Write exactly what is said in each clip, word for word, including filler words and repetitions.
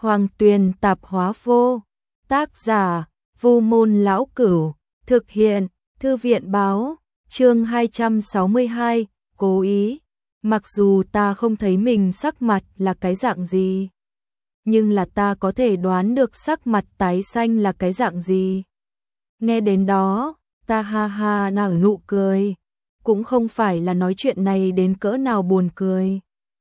Hoàng Tuyền tạp hóa vô. Tác giả, Vu Môn Lão Cửu. Thực hiện, Thư viện Báo. Chương hai trăm sáu mươi hai, cố ý. Mặc dù ta không thấy mình sắc mặt là cái dạng gì, nhưng là ta có thể đoán được sắc mặt tái xanh là cái dạng gì. Nghe đến đó, ta ha ha nở nụ cười. Cũng không phải là nói chuyện này đến cỡ nào buồn cười,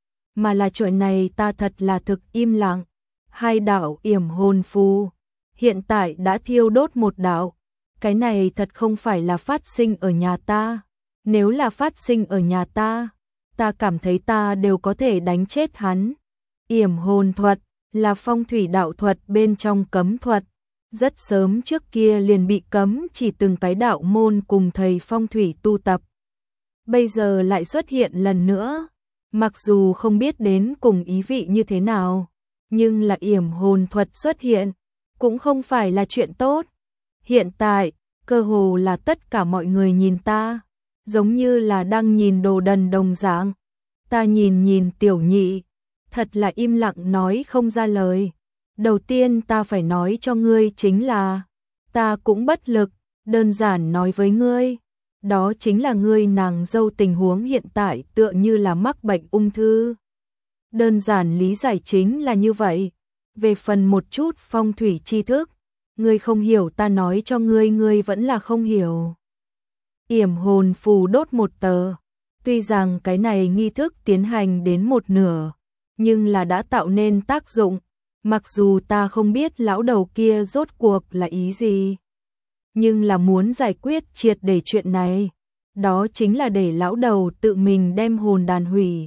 mà là chuyện này ta thật là thực im lặng. Hai đạo yểm hồn phù hiện tại đã thiêu đốt một đạo. Cái này thật không phải là phát sinh ở nhà ta. Nếu là phát sinh ở nhà ta, ta cảm thấy ta đều có thể đánh chết hắn. Yểm hồn thuật là phong thủy đạo thuật bên trong cấm thuật. Rất sớm trước kia liền bị cấm chỉ từng cái đạo môn cùng thầy phong thủy tu tập. Bây giờ lại xuất hiện lần nữa. Mặc dù không biết đến cùng ý vị như thế nào, nhưng là yểm hồn thuật xuất hiện cũng không phải là chuyện tốt. Hiện tại, cơ hồ là tất cả mọi người nhìn ta, giống như là đang nhìn đồ đần đồng dạng. Ta nhìn nhìn Tiểu Nhị, thật là im lặng nói không ra lời. Đầu tiên ta phải nói cho ngươi chính là, ta cũng bất lực, đơn giản nói với ngươi. Đó chính là ngươi nàng dâu tình huống hiện tại tựa như là mắc bệnh ung thư. Đơn giản lý giải chính là như vậy. Về phần một chút phong thủy tri thức, ngươi không hiểu ta nói cho ngươi ngươi vẫn là không hiểu. Yểm hồn phù đốt một tờ. Tuy rằng cái này nghi thức tiến hành đến một nửa, nhưng là đã tạo nên tác dụng. Mặc dù ta không biết lão đầu kia rốt cuộc là ý gì, nhưng là muốn giải quyết triệt để chuyện này, đó chính là để lão đầu tự mình đem hồn đàn hủy.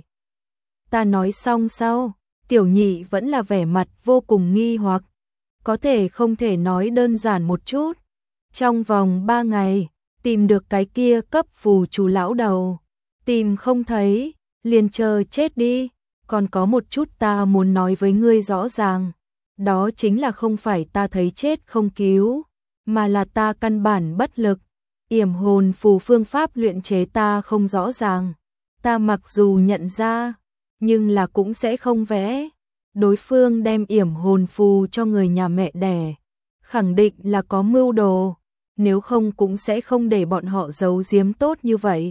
Ta nói xong sau, Tiểu Nhị vẫn là vẻ mặt vô cùng nghi hoặc. Có thể không thể nói đơn giản một chút. Trong vòng ba ngày, tìm được cái kia cấp phù chú lão đầu. Tìm không thấy, liền chờ chết đi. Còn có một chút ta muốn nói với ngươi rõ ràng. Đó chính là không phải ta thấy chết không cứu, mà là ta căn bản bất lực. Yểm hồn phù phương pháp luyện chế ta không rõ ràng. Ta mặc dù nhận ra, nhưng là cũng sẽ không vẽ. Đối phương đem yểm hồn phù cho người nhà mẹ đẻ, khẳng định là có mưu đồ, nếu không cũng sẽ không để bọn họ giấu giếm tốt như vậy.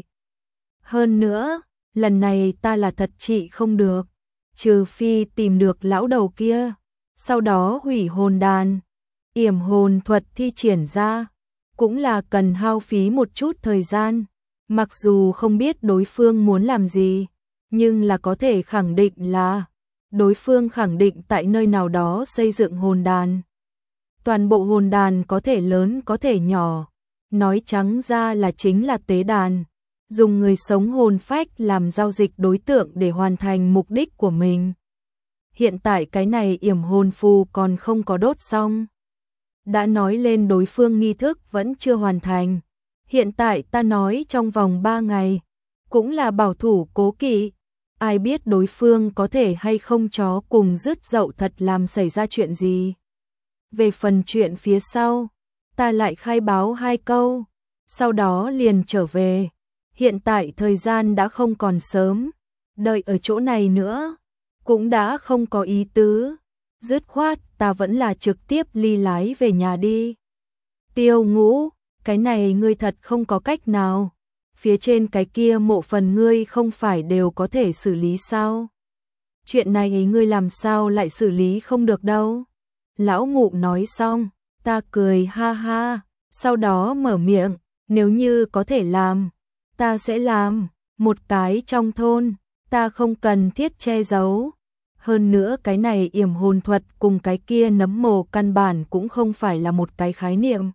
Hơn nữa, lần này ta là thật trị không được, trừ phi tìm được lão đầu kia, sau đó hủy hồn đàn. Yểm hồn thuật thi triển ra, cũng là cần hao phí một chút thời gian. Mặc dù không biết đối phương muốn làm gì, nhưng là có thể khẳng định là đối phương khẳng định tại nơi nào đó xây dựng hồn đàn. Toàn bộ hồn đàn có thể lớn có thể nhỏ, nói trắng ra là chính là tế đàn, dùng người sống hồn phách làm giao dịch đối tượng để hoàn thành mục đích của mình. Hiện tại cái này yểm hồn phù còn không có đốt xong. Đã nói lên đối phương nghi thức vẫn chưa hoàn thành. Hiện tại ta nói trong vòng ba ngày, cũng là bảo thủ cố kỵ. Ai biết đối phương có thể hay không chó cùng rứt dậu thật làm xảy ra chuyện gì. Về phần chuyện phía sau, ta lại khai báo hai câu, sau đó liền trở về. Hiện tại thời gian đã không còn sớm, đợi ở chỗ này nữa, cũng đã không có ý tứ. Dứt khoát ta vẫn là trực tiếp ly lái về nhà đi. Tiêu Ngũ, cái này ngươi thật không có cách nào. Phía trên cái kia mộ phần ngươi không phải đều có thể xử lý sao? Chuyện này ngươi làm sao lại xử lý không được đâu? Lão Ngụ nói xong, ta cười ha ha, sau đó mở miệng, nếu như có thể làm, ta sẽ làm. Một cái trong thôn, ta không cần thiết che giấu. Hơn nữa cái này yểm hồn thuật cùng cái kia nấm mồ căn bản cũng không phải là một cái khái niệm.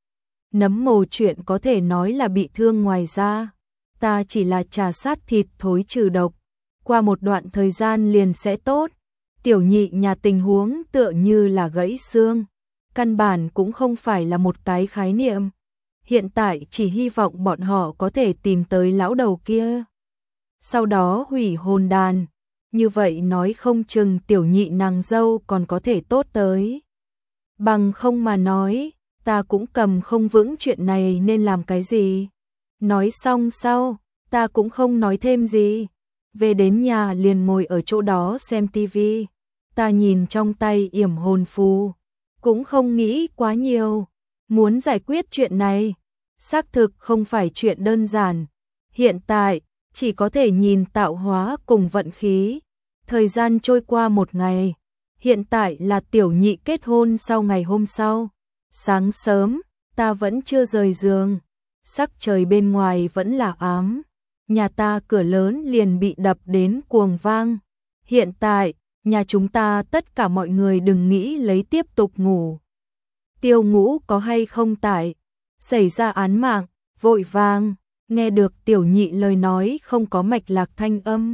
Nấm mồ chuyện có thể nói là bị thương ngoài ra, ta chỉ là trà sát thịt thối trừ độc, qua một đoạn thời gian liền sẽ tốt. Tiểu Nhị nhà tình huống tựa như là gãy xương, căn bản cũng không phải là một cái khái niệm. Hiện tại chỉ hy vọng bọn họ có thể tìm tới lão đầu kia, sau đó hủy hồn đàn. Như vậy nói không chừng Tiểu Nhị nàng dâu còn có thể tốt tới. Bằng không mà nói, ta cũng cầm không vững chuyện này nên làm cái gì. Nói xong sau, ta cũng không nói thêm gì. Về đến nhà liền ngồi ở chỗ đó xem tivi. Ta Ta nhìn trong tay yểm hồn phù, cũng không nghĩ quá nhiều, muốn giải quyết chuyện này, xác thực không phải chuyện đơn giản. Hiện tại, chỉ có thể nhìn tạo hóa cùng vận khí. Thời gian trôi qua một ngày, hiện tại là tiểu nhị kết hôn sau ngày hôm sau. Sáng sớm, ta vẫn chưa rời giường, sắc trời bên ngoài vẫn là ám. Nhà ta cửa lớn liền bị đập đến cuồng vang. Hiện tại, nhà chúng ta tất cả mọi người đừng nghĩ lấy tiếp tục ngủ. Tiêu Ngũ có hay không tại, xảy ra án mạng, vội vàng, nghe được tiểu nhị lời nói không có mạch lạc thanh âm.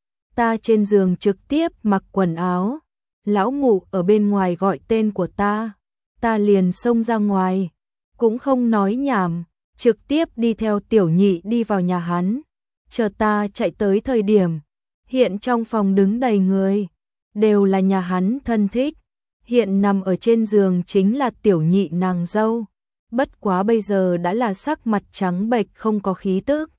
Ta trên giường trực tiếp mặc quần áo, lão ngủ ở bên ngoài gọi tên của ta, ta liền xông ra ngoài, cũng không nói nhảm, trực tiếp đi theo tiểu nhị đi vào nhà hắn. Chờ ta chạy tới thời điểm, hiện trong phòng đứng đầy người, đều là nhà hắn thân thích. Hiện nằm ở trên giường chính là tiểu nhị nàng dâu, bất quá bây giờ đã là sắc mặt trắng bệch không có khí tức.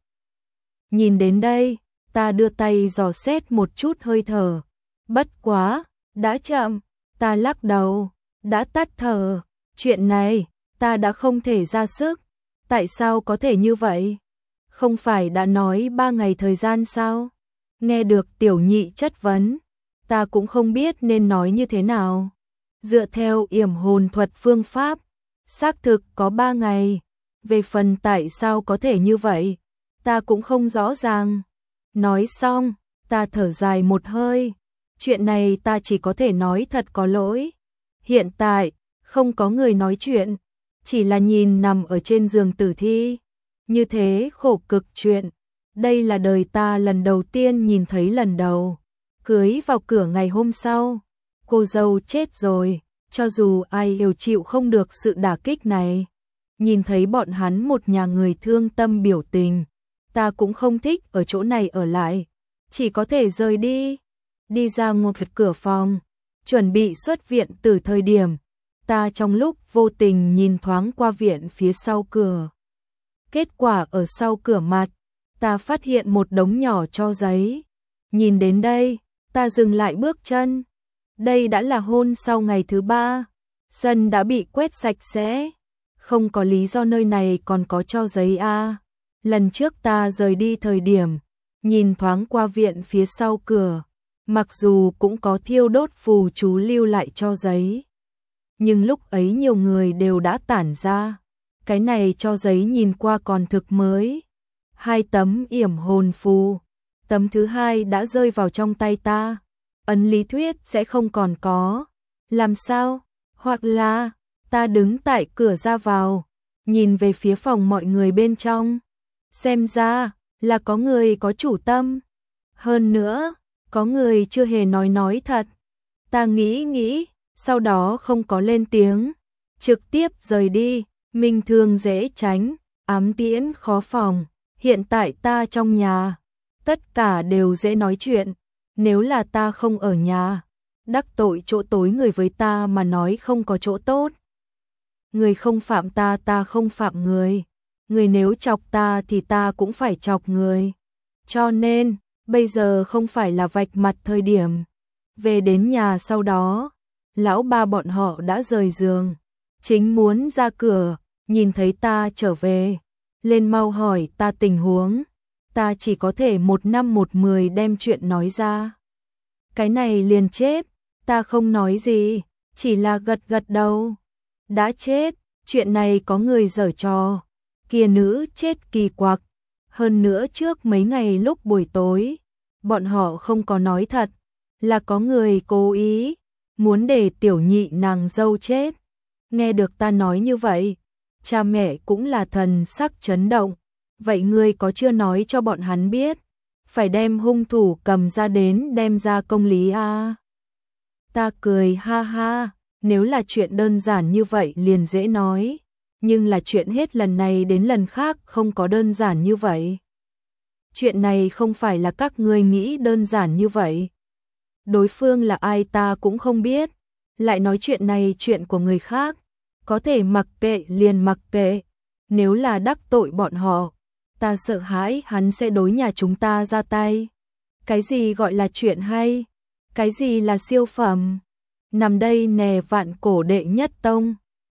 Nhìn đến đây, ta đưa tay dò xét một chút hơi thở, bất quá, đã chậm, ta lắc đầu, đã tắt thở, chuyện này, ta đã không thể ra sức, tại sao có thể như vậy? Không phải đã nói ba ngày thời gian sao? Nghe được tiểu nhị chất vấn, ta cũng không biết nên nói như thế nào. Dựa theo yểm hồn thuật phương pháp, xác thực có ba ngày. Về phần tại sao có thể như vậy, ta cũng không rõ ràng. Nói xong, ta thở dài một hơi. Chuyện này ta chỉ có thể nói thật có lỗi. Hiện tại, không có người nói chuyện, chỉ là nhìn nằm ở trên giường tử thi. Như thế khổ cực chuyện. Đây là đời ta lần đầu tiên nhìn thấy lần đầu. Cưới vào cửa ngày hôm sau, cô dâu chết rồi, cho dù ai hiểu chịu không được sự đả kích này. Nhìn thấy bọn hắn một nhà người thương tâm biểu tình, ta cũng không thích ở chỗ này ở lại, chỉ có thể rời đi. Đi ra ngoài cửa phòng, chuẩn bị xuất viện từ thời điểm, ta trong lúc vô tình nhìn thoáng qua viện phía sau cửa. Kết quả ở sau cửa mặt, ta phát hiện một đống nhỏ tro giấy. Nhìn đến đây, ta dừng lại bước chân. Đây đã là hôn sau ngày thứ ba, sân đã bị quét sạch sẽ, không có lý do nơi này còn có tro giấy a. À. Lần trước ta rời đi thời điểm, nhìn thoáng qua viện phía sau cửa, mặc dù cũng có thiêu đốt phù chú lưu lại tro giấy, nhưng lúc ấy nhiều người đều đã tản ra. Cái này tro giấy nhìn qua còn thực mới. Hai tấm yểm hồn phù, tấm thứ hai đã rơi vào trong tay ta. Ấn lý thuyết sẽ không còn có. Làm sao? Hoặc là, ta đứng tại cửa ra vào, nhìn về phía phòng mọi người bên trong. Xem ra, là có người có chủ tâm. Hơn nữa, có người chưa hề nói nói thật. Ta nghĩ nghĩ, sau đó không có lên tiếng. Trực tiếp rời đi, minh thương dễ tránh, ám tiễn khó phòng. Hiện tại ta trong nhà, tất cả đều dễ nói chuyện. Nếu là ta không ở nhà, đắc tội chỗ tối người với ta mà nói không có chỗ tốt. Người không phạm ta ta không phạm người. Người nếu chọc ta thì ta cũng phải chọc người. Cho nên, bây giờ không phải là vạch mặt thời điểm. Về đến nhà sau đó, lão ba bọn họ đã rời giường. Chính muốn ra cửa, nhìn thấy ta trở về. Lên mau hỏi ta tình huống. Ta chỉ có thể một năm một mười đem chuyện nói ra. Cái này liền chết, ta không nói gì, chỉ là gật gật đầu. Đã chết, chuyện này có người giở trò. Kia nữ chết kỳ quặc. Hơn nữa trước mấy ngày lúc buổi tối, bọn họ không có nói thật, là có người cố ý, muốn để tiểu nhị nàng dâu chết. Nghe được ta nói như vậy, cha mẹ cũng là thần sắc chấn động. Vậy ngươi có chưa nói cho bọn hắn biết, phải đem hung thủ cầm ra đến đem ra công lý à? Ta cười ha ha, nếu là chuyện đơn giản như vậy liền dễ nói, nhưng là chuyện hết lần này đến lần khác không có đơn giản như vậy. Chuyện này không phải là các ngươi nghĩ đơn giản như vậy. Đối phương là ai ta cũng không biết, lại nói chuyện này chuyện của người khác, có thể mặc kệ liền mặc kệ, nếu là đắc tội bọn họ, ta sợ hãi hắn sẽ đối nhà chúng ta ra tay. Cái gì gọi là chuyện hay? Cái gì là siêu phẩm? Nằm đây nè vạn cổ đệ nhất tông.